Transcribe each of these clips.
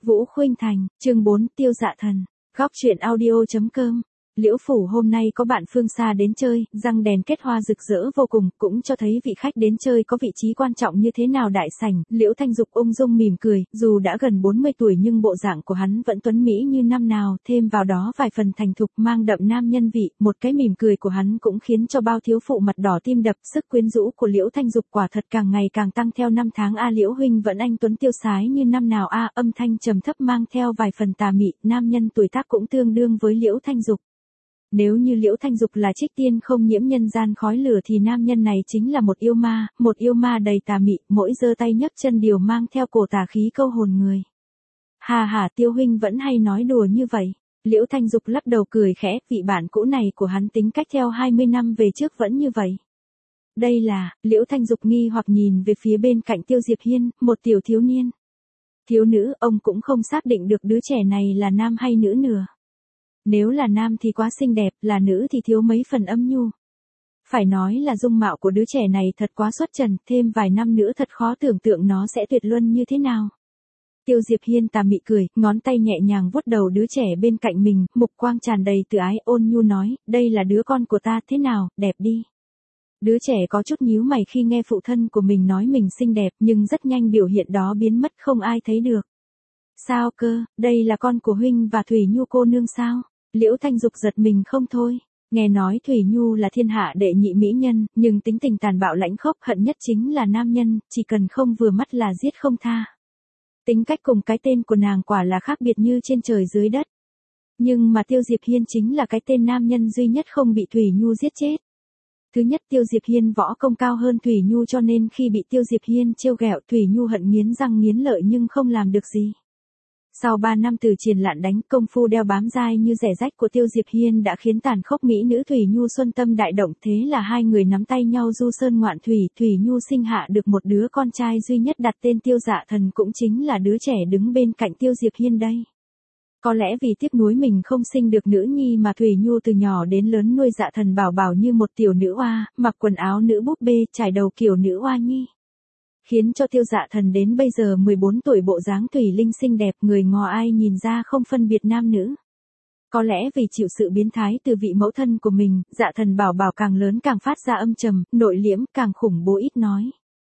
Vũ Khuynh Thành, chương 4, Tiêu Dạ Thần. Góc truyện audio.com. Liễu phủ hôm nay có bạn phương xa đến chơi, răng đèn kết hoa rực rỡ vô cùng, cũng cho thấy vị khách đến chơi có vị trí quan trọng như thế nào đại sảnh. Liễu Thanh Dục ung dung mỉm cười, dù đã gần 40 tuổi nhưng bộ dạng của hắn vẫn tuấn mỹ như năm nào, thêm vào đó vài phần thành thục mang đậm nam nhân vị, một cái mỉm cười của hắn cũng khiến cho bao thiếu phụ mặt đỏ tim đập. Sức quyến rũ của Liễu Thanh Dục quả thật càng ngày càng tăng theo năm tháng. Liễu huynh vẫn anh tuấn tiêu sái như năm nào âm thanh trầm thấp mang theo vài phần tà mị, nam nhân tuổi tác cũng tương đương với Liễu Thanh Dục. Nếu như Liễu Thanh Dục là trích tiên không nhiễm nhân gian khói lửa thì nam nhân này chính là một yêu ma đầy tà mị, mỗi giơ tay nhấc chân đều mang theo cổ tà khí câu hồn người. Hà Tiêu huynh vẫn hay nói đùa như vậy. Liễu Thanh Dục lắc đầu cười khẽ, vị bạn cũ này của hắn tính cách theo 20 năm về trước vẫn như vậy. Đây là, Liễu Thanh Dục nghi hoặc nhìn về phía bên cạnh Tiêu Diệp Hiên, một tiểu thiếu niên. Thiếu nữ, ông cũng không xác định được đứa trẻ này là nam hay nữ nữa. Nếu là nam thì quá xinh đẹp, là nữ thì thiếu mấy phần âm nhu. Phải nói là dung mạo của đứa trẻ này thật quá xuất trần, thêm vài năm nữa thật khó tưởng tượng nó sẽ tuyệt luân như thế nào. Tiêu Diệp Hiên tà mị cười, ngón tay nhẹ nhàng vuốt đầu đứa trẻ bên cạnh mình, mục quang tràn đầy từ ái, ôn nhu nói, đây là đứa con của ta, thế nào, đẹp đi. Đứa trẻ có chút nhíu mày khi nghe phụ thân của mình nói mình xinh đẹp, nhưng rất nhanh biểu hiện đó biến mất, không ai thấy được. Sao cơ, đây là con của huynh và Thủy Nhu cô nương sao? Liễu Thanh Dục giật mình không thôi. Nghe nói Thủy Nhu là thiên hạ đệ nhị mỹ nhân, nhưng tính tình tàn bạo lãnh khốc, hận nhất chính là nam nhân, chỉ cần không vừa mắt là giết không tha. Tính cách cùng cái tên của nàng quả là khác biệt như trên trời dưới đất. Nhưng mà Tiêu Diệp Hiên chính là cái tên nam nhân duy nhất không bị Thủy Nhu giết chết. Thứ nhất, Tiêu Diệp Hiên võ công cao hơn Thủy Nhu cho nên khi bị Tiêu Diệp Hiên trêu ghẹo, Thủy Nhu hận nghiến răng nghiến lợi nhưng không làm được gì. Sau 3 năm từ triền lạn đánh, công phu đeo bám dai như rẻ rách của Tiêu Diệp Hiên đã khiến tàn khốc mỹ nữ Thủy Nhu xuân tâm đại động, thế là hai người nắm tay nhau du sơn ngoạn thủy. Thủy Nhu sinh hạ được một đứa con trai duy nhất đặt tên Tiêu Dạ Thần, cũng chính là đứa trẻ đứng bên cạnh Tiêu Diệp Hiên đây. Có lẽ vì tiếc nuối mình không sinh được nữ nhi mà Thủy Nhu từ nhỏ đến lớn nuôi Dạ Thần bảo bảo như một tiểu nữ oa, mặc quần áo nữ búp bê, trải đầu kiểu nữ oa nhi. Khiến cho Tiêu Dạ Thần đến bây giờ 14 tuổi bộ dáng thủy linh xinh đẹp, người ngò ai nhìn ra không phân biệt nam nữ. Có lẽ vì chịu sự biến thái từ vị mẫu thân của mình, Dạ Thần bảo bảo càng lớn càng phát ra âm trầm, nội liễm, càng khủng bố ít nói.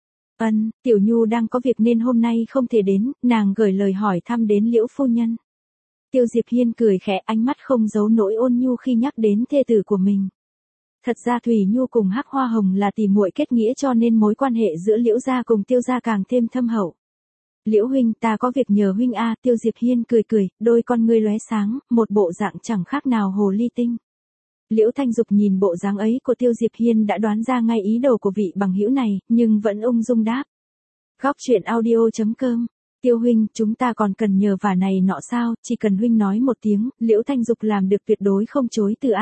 Tiểu Nhu đang có việc nên hôm nay không thể đến, nàng gửi lời hỏi thăm đến Liễu phu nhân. Tiêu Diệp Hiên cười khẽ, ánh mắt không giấu nỗi ôn nhu khi nhắc đến thê tử của mình. Thật ra Thủy Nhu cùng Hắc Hoa Hồng là tỷ muội kết nghĩa cho nên mối quan hệ giữa Liễu gia cùng Tiêu gia càng thêm thâm hậu. Liễu huynh, ta có việc nhờ huynh Tiêu Diệp Hiên cười, đôi con ngươi lóe sáng, một bộ dạng chẳng khác nào hồ ly tinh. Liễu Thanh Dục nhìn bộ dáng ấy của Tiêu Diệp Hiên đã đoán ra ngay ý đồ của vị bằng hữu này, nhưng vẫn ung dung đáp. Góc truyện audio.com. Tiêu huynh, chúng ta còn cần nhờ vả này nọ sao, chỉ cần huynh nói một tiếng, Liễu Thanh Dục làm được tuyệt đối không chối từ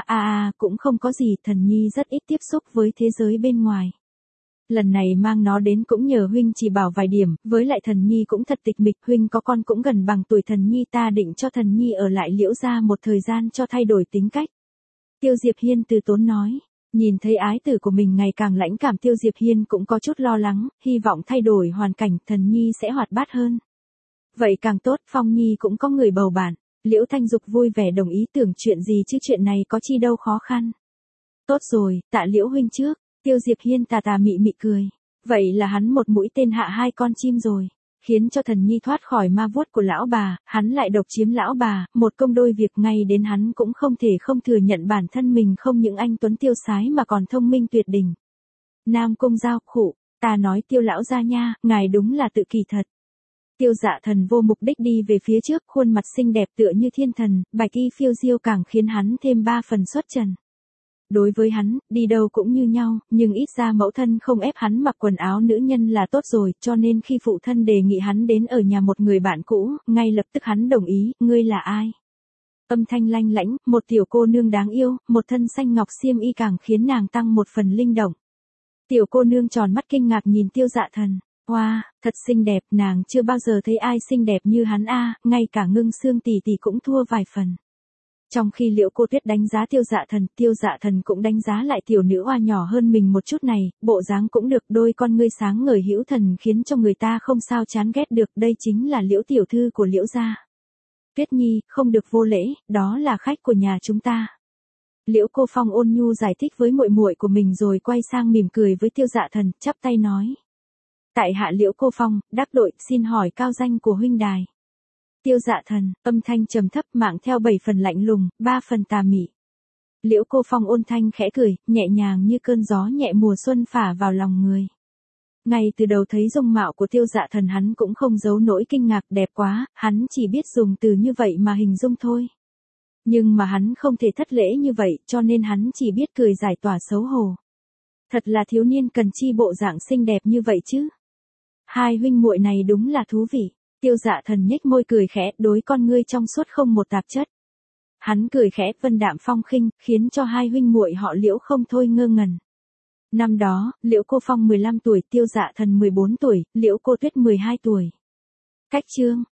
cũng không có gì, thần nhi rất ít tiếp xúc với thế giới bên ngoài. Lần này mang nó đến cũng nhờ huynh chỉ bảo vài điểm, với lại thần nhi cũng thật tịch mịch, huynh có con cũng gần bằng tuổi thần nhi, ta định cho thần nhi ở lại Liễu gia một thời gian cho thay đổi tính cách. Tiêu Diệp Hiên từ tốn nói. Nhìn thấy ái tử của mình ngày càng lãnh cảm, Tiêu Diệp Hiên cũng có chút lo lắng, hy vọng thay đổi hoàn cảnh, thần nhi sẽ hoạt bát hơn. Vậy càng tốt, Phong Nhi cũng có người bầu bạn. Liễu Thanh Dục vui vẻ đồng ý, tưởng chuyện gì chứ chuyện này có chi đâu khó khăn. Tốt rồi, tạ Liễu huynh trước. Tiêu Diệp Hiên tà mị mị cười. Vậy là hắn một mũi tên hạ hai con chim rồi. Khiến cho thần nhi thoát khỏi ma vuốt của lão bà, hắn lại độc chiếm lão bà, một công đôi việc, ngay đến hắn cũng không thể không thừa nhận bản thân mình không những anh tuấn tiêu sái mà còn thông minh tuyệt đỉnh. Nam Cung Giao, khụ, ta nói Tiêu lão gia nha, ngài đúng là tự kỳ thật. Tiêu Dạ Thần vô mục đích đi về phía trước, khuôn mặt xinh đẹp tựa như thiên thần, bạch y phiêu diêu càng khiến hắn thêm 3 phần xuất trần. Đối với hắn, đi đâu cũng như nhau, nhưng ít ra mẫu thân không ép hắn mặc quần áo nữ nhân là tốt rồi, cho nên khi phụ thân đề nghị hắn đến ở nhà một người bạn cũ, ngay lập tức hắn đồng ý. Ngươi là ai? Âm thanh lanh lãnh, một tiểu cô nương đáng yêu, một thân xanh ngọc xiêm y càng khiến nàng tăng một phần linh động. Tiểu cô nương tròn mắt kinh ngạc nhìn Tiêu Dạ Thần. Wow, thật xinh đẹp, nàng chưa bao giờ thấy ai xinh đẹp như hắn ngay cả Ngưng Xương tỷ tỷ cũng thua vài phần. Trong khi Liễu Cô Tuyết đánh giá Tiêu Dạ Thần cũng đánh giá lại tiểu nữ oa nhỏ hơn mình một chút này, bộ dáng cũng được, đôi con ngươi sáng ngời hữu thần khiến cho người ta không sao chán ghét được, đây chính là Liễu tiểu thư của Liễu gia. Tuyết Nhi, không được vô lễ, đó là khách của nhà chúng ta. Liễu Cô Phong ôn nhu giải thích với muội muội của mình rồi quay sang mỉm cười với Tiêu Dạ Thần, chắp tay nói: "Tại hạ Liễu Cô Phong, đáp đội, xin hỏi cao danh của huynh đài." Tiêu Dạ Thần, âm thanh trầm thấp mạng theo 7 phần lạnh lùng, 3 phần tà mị. Liễu Cô Phong ôn thanh khẽ cười, nhẹ nhàng như cơn gió nhẹ mùa xuân phả vào lòng người. Ngay từ đầu thấy dung mạo của Tiêu Dạ Thần hắn cũng không giấu nỗi kinh ngạc, đẹp quá, hắn chỉ biết dùng từ như vậy mà hình dung thôi. Nhưng mà hắn không thể thất lễ như vậy, cho nên hắn chỉ biết cười giải tỏa xấu hổ. Thật là thiếu niên cần chi bộ dạng xinh đẹp như vậy chứ. Hai huynh muội này đúng là thú vị. Tiêu Dạ Thần nhếch môi cười khẽ, đối con ngươi trong suốt không một tạp chất. Hắn cười khẽ vân đạm phong khinh, khiến cho hai huynh muội họ Liễu không thôi ngơ ngẩn. Năm đó, Liễu Cô Phong 15 tuổi, Tiêu Dạ Thần 14 tuổi, Liễu Cô Tuyết 12 tuổi. Cách chương